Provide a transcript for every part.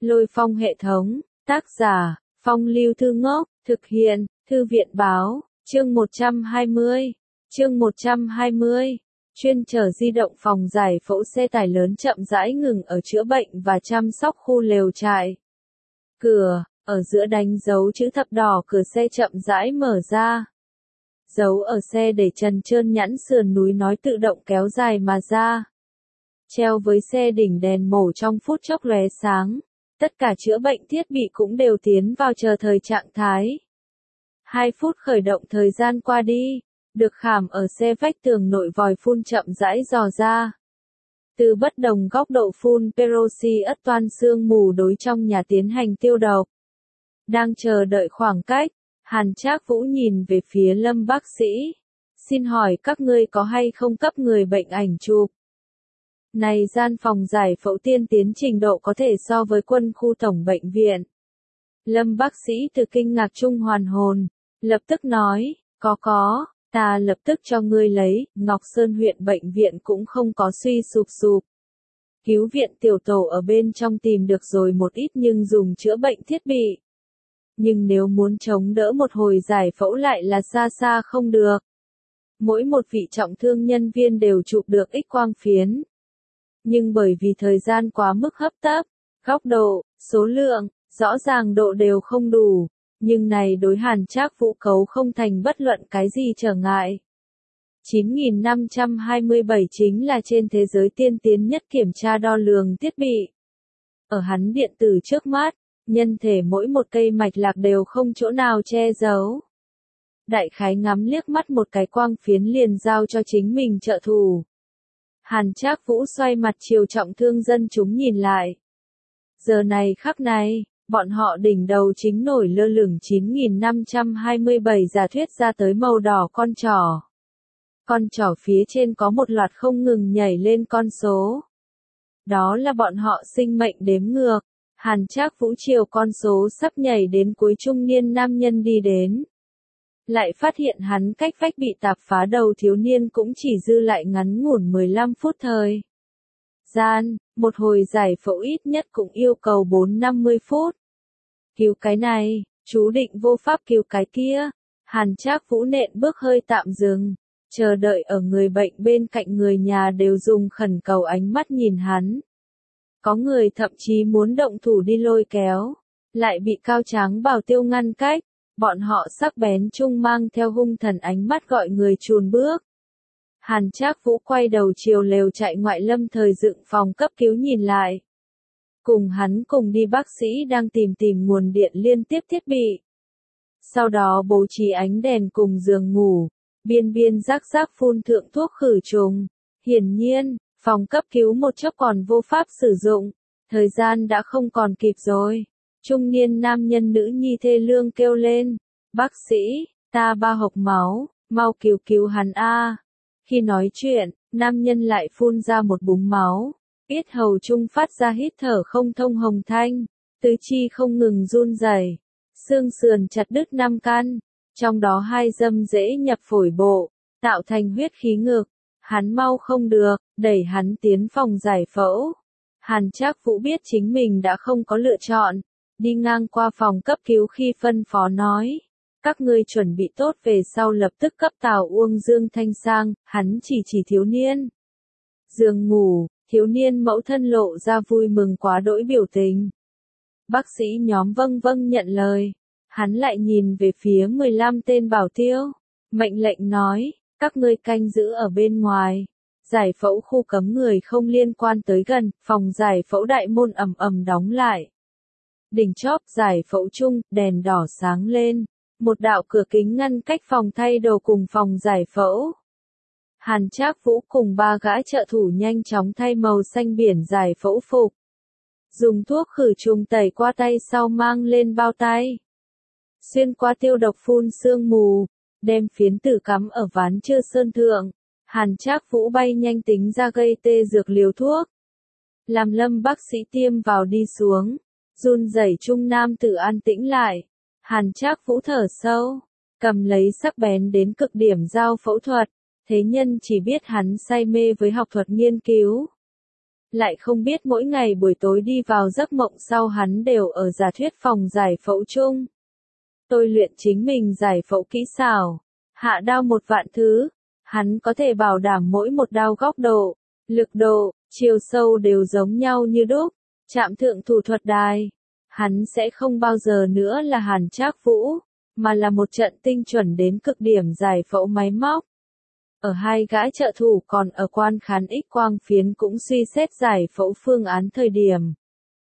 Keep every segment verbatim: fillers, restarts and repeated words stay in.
Lôi Phong hệ thống, tác giả, Phong Lưu Thư Ngốc, thực hiện, Thư viện báo, chương một trăm hai mươi, chương một trăm hai mươi, chuyên chở di động phòng giải phẫu xe tải lớn chậm rãi ngừng ở chữa bệnh và chăm sóc khu lều trại. Cửa, ở giữa đánh dấu chữ thập đỏ cửa xe chậm rãi mở ra. Dấu ở xe để trần trơn nhẵn sườn núi nói tự động kéo dài mà ra. Treo với xe đỉnh đèn mổ trong phút chốc lóe sáng. Tất cả chữa bệnh thiết bị cũng đều tiến vào chờ thời trạng thái. Hai phút khởi động thời gian qua đi, được khảm ở xe vách tường nội vòi phun chậm rãi dò ra. Từ bất đồng góc độ phun peroxy-ất toan sương mù đối trong nhà tiến hành tiêu độc. Đang chờ đợi khoảng cách, Hàn Trác Vũ nhìn về phía Lâm bác sĩ. Xin hỏi các ngươi có hay không cấp người bệnh ảnh chụp? Này gian phòng giải phẫu tiên tiến trình độ có thể so với quân khu tổng bệnh viện. Lâm bác sĩ từ kinh ngạc trung hoàn hồn, lập tức nói, có có, ta lập tức cho ngươi lấy, Ngọc Sơn huyện bệnh viện cũng không có suy sụp sụp. Cứu viện tiểu tổ ở bên trong tìm được rồi một ít nhưng dùng chữa bệnh thiết bị. Nhưng nếu muốn chống đỡ một hồi giải phẫu lại là xa xa không được. Mỗi một vị trọng thương nhân viên đều chụp được X-quang phiến. Nhưng bởi vì thời gian quá mức hấp tấp, góc độ, số lượng, rõ ràng độ đều không đủ, nhưng này đối Hàn Trác Vũ cấu không thành bất luận cái gì trở ngại. chín nghìn năm trăm hai mươi bảy chính là trên thế giới tiên tiến nhất kiểm tra đo lường thiết bị. Ở hắn điện tử trước mắt, nhân thể mỗi một cây mạch lạc đều không chỗ nào che giấu. Đại khái ngắm liếc mắt một cái quang phiến liền giao cho chính mình trợ thủ. Hàn Trác Vũ xoay mặt chiều trọng thương dân chúng nhìn lại. Giờ này khắc này, bọn họ đỉnh đầu chính nổi lơ lửng chín nghìn năm trăm hai mươi bảy giả thuyết ra tới màu đỏ con trỏ. Con trỏ phía trên có một loạt không ngừng nhảy lên con số. Đó là bọn họ sinh mệnh đếm ngược. Hàn Trác Vũ chiều con số sắp nhảy đến cuối trung niên nam nhân đi đến. Lại phát hiện hắn cách vách bị tạp phá đầu thiếu niên cũng chỉ dư lại ngắn ngủn mười lăm phút thời gian, một hồi giải phẫu ít nhất cũng yêu cầu bốn đến năm mươi phút. Cứu cái này, chú định vô pháp cứu cái kia. Hàn Trác Vũ nện bước hơi tạm dừng, chờ đợi ở người bệnh bên cạnh người nhà đều dùng khẩn cầu ánh mắt nhìn hắn. Có người thậm chí muốn động thủ đi lôi kéo, lại bị cao tráng bảo tiêu ngăn cách. Bọn họ sắc bén chung mang theo hung thần ánh mắt gọi người chùn bước. Hàn Trác Vũ quay đầu chiều lều trại ngoại lâm thời dựng phòng cấp cứu nhìn lại. Cùng hắn cùng đi bác sĩ đang tìm tìm nguồn điện liên tiếp thiết bị. Sau đó bố trí ánh đèn cùng giường ngủ, biên biên rác rác phun thượng thuốc khử trùng. Hiển nhiên, phòng cấp cứu một chốc còn vô pháp sử dụng, thời gian đã không còn kịp rồi. Trung niên nam nhân nữ nhi thê lương kêu lên, bác sĩ, ta ba hộc máu, mau cứu cứu hắn a. Khi nói chuyện, nam nhân lại phun ra một búng máu, yết hầu trung phát ra hít thở không thông hồng thanh, tứ chi không ngừng run rẩy, xương sườn chặt đứt năm căn, trong đó hai dâm dễ nhập phổi bộ, tạo thành huyết khí ngực, hắn mau không được, đẩy hắn tiến phòng giải phẫu. Hàn Trác Vũ biết chính mình đã không có lựa chọn. Đi ngang qua phòng cấp cứu khi phân phó nói, các ngươi chuẩn bị tốt về sau lập tức cấp Tào Uông Dương Thanh sang, hắn chỉ chỉ thiếu niên. Giường ngủ, thiếu niên mẫu thân lộ ra vui mừng quá đỗi biểu tình. Bác sĩ nhóm vâng vâng nhận lời, hắn lại nhìn về phía mười lăm tên bảo tiêu, mệnh lệnh nói, các ngươi canh giữ ở bên ngoài. Giải phẫu khu cấm người không liên quan tới gần, phòng giải phẫu đại môn ầm ầm đóng lại. Đỉnh chóp giải phẫu chung, đèn đỏ sáng lên, một đạo cửa kính ngăn cách phòng thay đồ cùng phòng giải phẫu. Hàn Trác Vũ cùng ba gã trợ thủ nhanh chóng thay màu xanh biển giải phẫu phục. Dùng thuốc khử trùng tẩy qua tay sau mang lên bao tay. Xuyên qua tiêu độc phun sương mù, đem phiến tử cắm ở ván chưa sơn thượng. Hàn Trác Vũ bay nhanh tính ra gây tê dược liều thuốc. Làm Lâm bác sĩ tiêm vào đi xuống. Run rẩy trung nam tử an tĩnh lại. Hàn Trác Vũ thở sâu, cầm lấy sắc bén đến cực điểm dao phẫu thuật, thế nhân chỉ biết hắn say mê với học thuật nghiên cứu. Lại không biết mỗi ngày buổi tối đi vào giấc mộng sau hắn đều ở giả thuyết phòng giải phẫu chung. Tôi luyện chính mình giải phẫu kỹ xảo, hạ đao một vạn thứ, hắn có thể bảo đảm mỗi một đao góc độ, lực độ, chiều sâu đều giống nhau như đúc, chạm thượng thủ thuật đài. Hắn sẽ không bao giờ nữa là Hàn Trác Vũ, mà là một trận tinh chuẩn đến cực điểm giải phẫu máy móc. Ở hai gã trợ thủ còn ở quan khán X quang phiến cũng suy xét giải phẫu phương án thời điểm.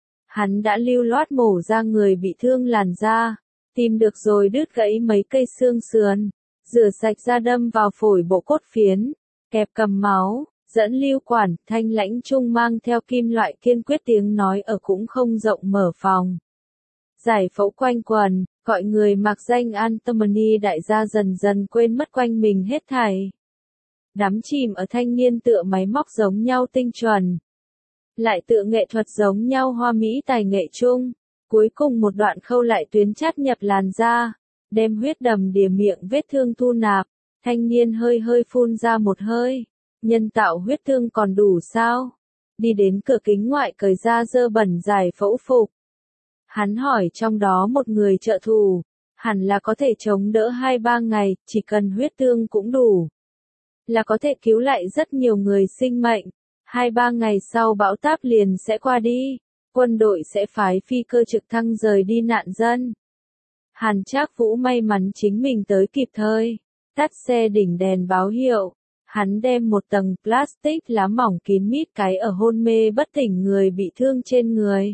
Hắn đã lưu loát mổ ra người bị thương làn da, tìm được rồi đứt gãy mấy cây xương sườn, rửa sạch da đâm vào phổi bộ cốt phiến, kẹp cầm máu, dẫn lưu quản, thanh lãnh trung mang theo kim loại kiên quyết tiếng nói ở cũng không rộng mở phòng. Giải phẫu quanh quần, gọi người mặc danh Anthony đại gia dần dần quên mất quanh mình hết thảy. Đắm chìm ở thanh niên tựa máy móc giống nhau tinh chuẩn. Lại tựa nghệ thuật giống nhau hoa mỹ tài nghệ chung. Cuối cùng một đoạn khâu lại tuyến chắt nhập làn da, đem huyết đầm đìa miệng vết thương thu nạp. Thanh niên hơi hơi phun ra một hơi. Nhân tạo huyết thương còn đủ sao? Đi đến cửa kính ngoại cởi ra dơ bẩn giải phẫu phục. Hắn hỏi trong đó một người trợ thủ, hẳn là có thể chống đỡ hai ba ngày, chỉ cần huyết thương cũng đủ. Là có thể cứu lại rất nhiều người sinh mệnh. Hai ba ngày sau bão táp liền sẽ qua đi, quân đội sẽ phái phi cơ trực thăng rời đi nạn dân. Hàn Trác Vũ may mắn chính mình tới kịp thời, tắt xe đỉnh đèn báo hiệu. Hắn đem một tầng plastic lá mỏng kín mít cái ở hôn mê bất tỉnh người bị thương trên người.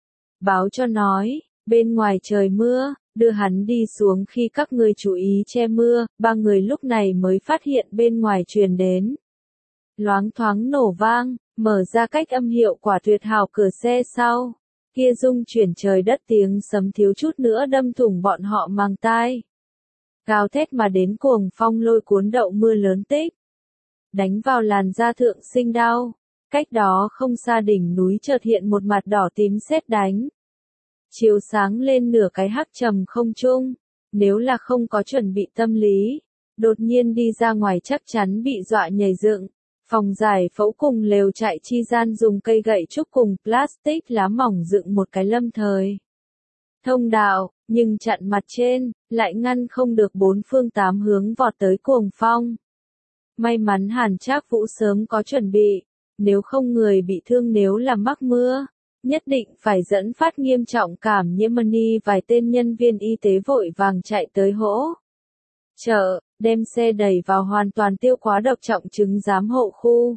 Báo cho nói, bên ngoài trời mưa, đưa hắn đi xuống khi các ngươi chú ý che mưa, ba người lúc này mới phát hiện bên ngoài truyền đến. Loáng thoáng nổ vang, mở ra cách âm hiệu quả tuyệt hảo cửa xe sau. Kia rung chuyển trời đất tiếng sấm thiếu chút nữa đâm thủng bọn họ mang tai. Gào thét mà đến cuồng phong lôi cuốn đậu mưa lớn tích. Đánh vào làn da thượng sinh đau. Cách đó không xa đỉnh núi chợt hiện một mặt đỏ tím sét đánh. Chiếu sáng lên nửa cái hắc trầm không trung. Nếu là không có chuẩn bị tâm lý, đột nhiên đi ra ngoài chắc chắn bị dọa nhảy dựng. Phòng giải phẫu cùng lều trại chi gian dùng cây gậy trúc cùng plastic lá mỏng dựng một cái lâm thời thông đạo, nhưng chặn mặt trên, lại ngăn không được bốn phương tám hướng vọt tới cuồng phong. May mắn Hàn Trác Vũ sớm có chuẩn bị, nếu không người bị thương nếu là mắc mưa, nhất định phải dẫn phát nghiêm trọng cảm nhiễm mani. Vài tên nhân viên y tế vội vàng chạy tới hỗ trợ, đem xe đẩy vào hoàn toàn tiêu quá độc trọng chứng giám hộ khu.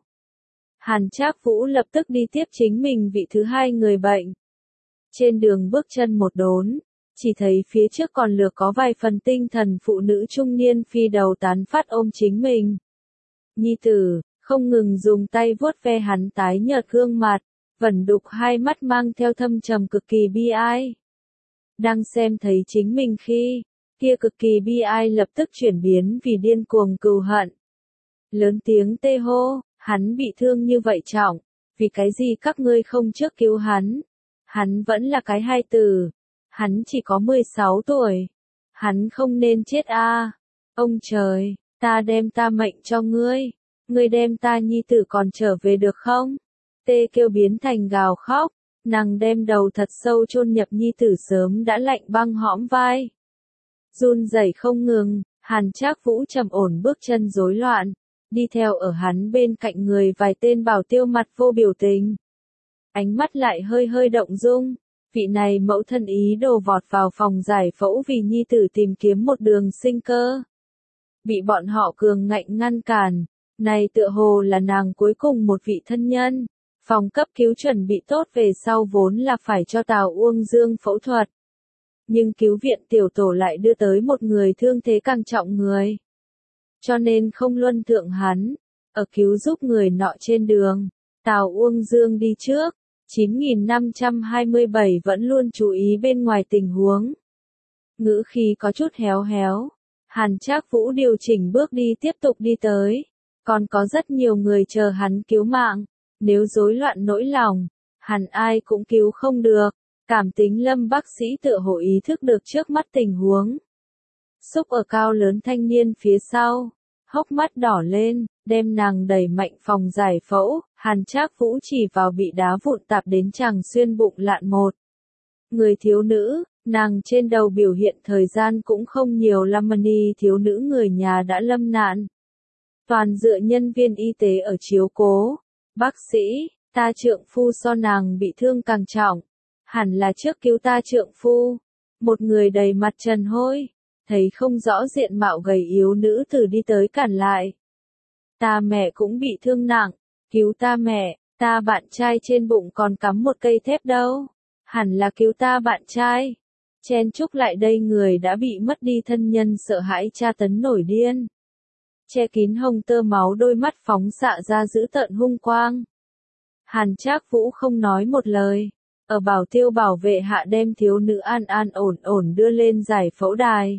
Hàn Trác Vũ lập tức đi tiếp chính mình vị thứ hai người bệnh. Trên đường bước chân một đốn, chỉ thấy phía trước còn lược có vài phần tinh thần phụ nữ trung niên phi đầu tán phát ôm chính mình. Nhi tử, không ngừng dùng tay vuốt ve hắn tái nhợt gương mặt, vẩn đục hai mắt mang theo thâm trầm cực kỳ bi ai. Đang xem thấy chính mình khi, kia cực kỳ bi ai lập tức chuyển biến vì điên cuồng cừu hận. Lớn tiếng tê hô, hắn bị thương như vậy trọng, vì cái gì các ngươi không trước cứu hắn? Hắn vẫn là cái hai tử, hắn chỉ có mười sáu tuổi, hắn không nên chết a. À. Ông trời, ta đem ta mệnh cho ngươi, ngươi đem ta nhi tử còn trở về được không? Tê kêu biến thành gào khóc, nàng đem đầu thật sâu chôn nhập nhi tử sớm đã lạnh băng hõm vai. Run rẩy không ngừng, Hàn Trác Vũ trầm ổn bước chân rối loạn, đi theo ở hắn bên cạnh người vài tên bảo tiêu mặt vô biểu tình. Ánh mắt lại hơi hơi động dung, vị này mẫu thân ý đồ vọt vào phòng giải phẫu vì nhi tử tìm kiếm một đường sinh cơ. Bị bọn họ cường ngạnh ngăn cản, này tựa hồ là nàng cuối cùng một vị thân nhân. Phòng cấp cứu chuẩn bị tốt về sau vốn là phải cho Tào Uông Dương phẫu thuật. Nhưng cứu viện tiểu tổ lại đưa tới một người thương thế càng trọng người. Cho nên không luân thượng hắn, ở cứu giúp người nọ trên đường, Tào Uông Dương đi trước, chín nghìn năm trăm hai mươi bảy vẫn luôn chú ý bên ngoài tình huống. Ngữ khí có chút héo héo, Hàn Trác Vũ điều chỉnh bước đi tiếp tục đi tới, còn có rất nhiều người chờ hắn cứu mạng, nếu rối loạn nỗi lòng, hẳn ai cũng cứu không được. Cảm tính Lâm bác sĩ tựa hồ ý thức được trước mắt tình huống. Xúc ở cao lớn thanh niên phía sau, hốc mắt đỏ lên, đem nàng đẩy mạnh phòng giải phẫu, Hàn Trác Vũ chỉ vào bị đá vụn tạp đến chàng xuyên bụng lạn một. Người thiếu nữ, nàng trên đầu biểu hiện thời gian cũng không nhiều lắm ni thiếu nữ người nhà đã lâm nạn. Toàn dựa nhân viên y tế ở chiếu cố. Bác sĩ, ta trượng phu so nàng bị thương càng trọng. Hẳn là trước cứu ta trượng phu. Một người đầy mặt trần hôi, thấy không rõ diện mạo gầy yếu nữ tử đi tới cản lại. Ta mẹ cũng bị thương nặng, cứu ta mẹ, ta bạn trai trên bụng còn cắm một cây thép đâu. Hẳn là cứu ta bạn trai. Chen chúc lại đây người đã bị mất đi thân nhân sợ hãi tra tấn nổi điên. Che kín hồng tơ máu đôi mắt phóng xạ ra dữ tợn hung quang. Hàn Trác Vũ không nói một lời. Ở bảo tiêu bảo vệ hạ đem thiếu nữ an an ổn ổn đưa lên giải phẫu đài.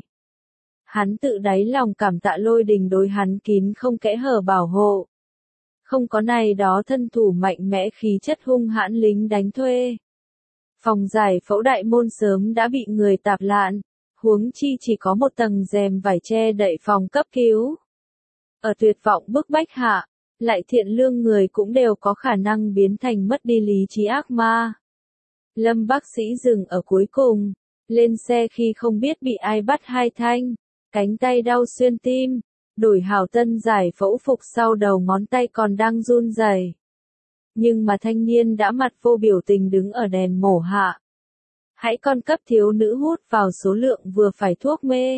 Hắn tự đáy lòng cảm tạ Lôi Đình đối hắn kín không kẽ hở bảo hộ. Không có này đó thân thủ mạnh mẽ khí chất hung hãn lính đánh thuê. Phòng giải phẫu đại môn sớm đã bị người tạp lạn, huống chi chỉ có một tầng rèm vải che đậy phòng cấp cứu. Ở tuyệt vọng bức bách hạ, lại thiện lương người cũng đều có khả năng biến thành mất đi lý trí ác ma. Lâm bác sĩ dừng ở cuối cùng, lên xe khi không biết bị ai bắt hai thanh, cánh tay đau xuyên tim, đổi hảo tân giải phẫu phục sau đầu ngón tay còn đang run rẩy. Nhưng mà thanh niên đã mặt vô biểu tình đứng ở đèn mổ hạ. Hãy con cấp thiếu nữ hút vào số lượng vừa phải thuốc mê.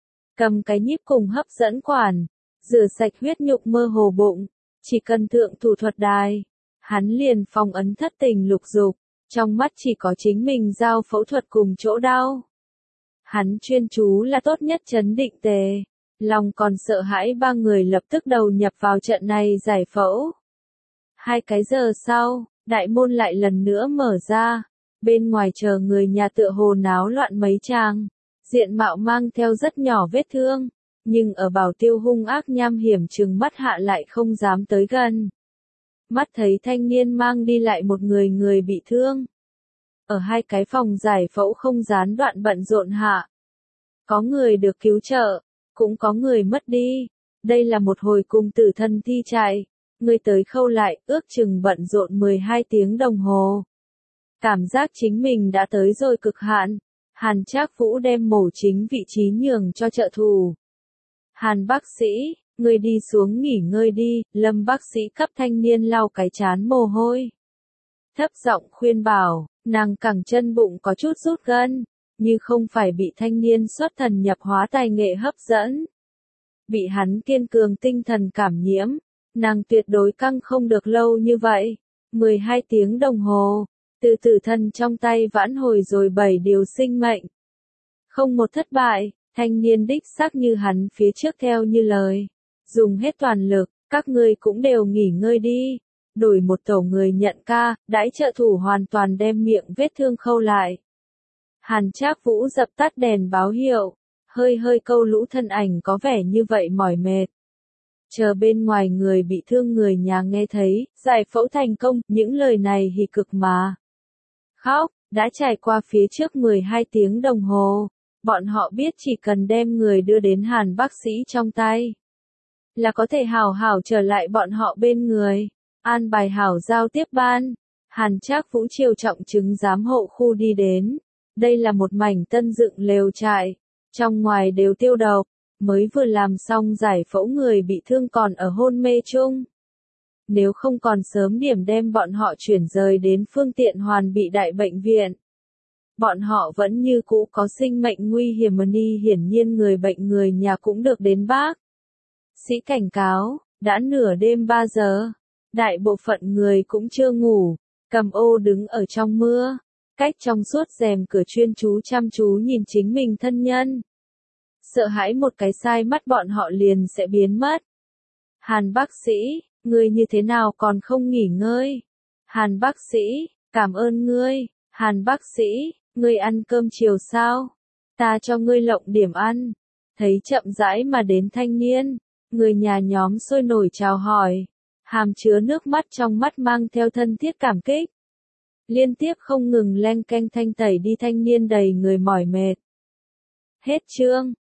Cầm cái nhíp cùng hấp dẫn quản, rửa sạch huyết nhục mơ hồ bụng, chỉ cần thượng thủ thuật đài. Hắn liền phong ấn thất tình lục dục, trong mắt chỉ có chính mình giao phẫu thuật cùng chỗ đau. Hắn chuyên chú là tốt nhất trấn định tề, lòng còn sợ hãi ba người lập tức đầu nhập vào trận này giải phẫu. Hai cái giờ sau, đại môn lại lần nữa mở ra, bên ngoài chờ người nhà tựa hồ náo loạn mấy chàng, diện mạo mang theo rất nhỏ vết thương, nhưng ở bảo tiêu hung ác nham hiểm trừng mắt hạ lại không dám tới gần. Mắt thấy thanh niên mang đi lại một người người bị thương. Ở hai cái phòng giải phẫu không gián đoạn bận rộn hạ. Có người được cứu trợ, cũng có người mất đi. Đây là một hồi cùng tử thân thi chạy. Người tới khâu lại, ước chừng bận rộn mười hai tiếng đồng hồ. Cảm giác chính mình đã tới rồi cực hạn. Hàn Trác Vũ đem mổ chính vị trí nhường cho trợ thủ. Hàn bác sĩ, người đi xuống nghỉ ngơi đi, Lâm bác sĩ cấp thanh niên lau cái chán mồ hôi. Thấp giọng khuyên bảo, nàng cẳng chân bụng có chút rút gân, như không phải bị thanh niên xuất thần nhập hóa tài nghệ hấp dẫn. Bị hắn kiên cường tinh thần cảm nhiễm, nàng tuyệt đối căng không được lâu như vậy. mười hai tiếng đồng hồ, từ tử thân trong tay vãn hồi rồi bảy điều sinh mệnh. Không một thất bại, thanh niên đích xác như hắn phía trước theo như lời. Dùng hết toàn lực, các ngươi cũng đều nghỉ ngơi đi. Đổi một tổ người nhận ca, đãi trợ thủ hoàn toàn đem miệng vết thương khâu lại. Hàn Trác Vũ dập tắt đèn báo hiệu, hơi hơi câu lũ thân ảnh có vẻ như vậy mỏi mệt. Chờ bên ngoài người bị thương người nhà nghe thấy, giải phẫu thành công, những lời này hỉ cực mà. Khóc, đã trải qua phía trước mười hai tiếng đồng hồ, bọn họ biết chỉ cần đem người đưa đến Hàn bác sĩ trong tay, là có thể hảo hảo trở lại bọn họ bên người. An bài hảo giao tiếp ban, Hàn Trác Vũ chiều trọng chứng giám hộ khu đi đến. Đây là một mảnh tân dựng lều trại, trong ngoài đều tiêu độc, mới vừa làm xong giải phẫu người bị thương còn ở hôn mê chung. Nếu không còn sớm điểm đem bọn họ chuyển rời đến phương tiện hoàn bị đại bệnh viện. Bọn họ vẫn như cũ có sinh mệnh nguy hiểm ni hiển nhiên người bệnh người nhà cũng được đến bác sĩ cảnh cáo, đã nửa đêm ba giờ. Đại bộ phận người cũng chưa ngủ, cầm ô đứng ở trong mưa, cách trong suốt rèm cửa chuyên chú chăm chú nhìn chính mình thân nhân. Sợ hãi một cái sai mắt bọn họ liền sẽ biến mất. Hàn bác sĩ, ngươi như thế nào còn không nghỉ ngơi? Hàn bác sĩ, cảm ơn ngươi. Hàn bác sĩ, ngươi ăn cơm chiều sao? Ta cho ngươi lộng điểm ăn. Thấy chậm rãi mà đến thanh niên, người nhà nhóm sôi nổi chào hỏi. Hàm chứa nước mắt trong mắt mang theo thân thiết cảm kích. Liên tiếp không ngừng len keng thanh tẩy đi thanh niên đầy người mỏi mệt. Hết chương.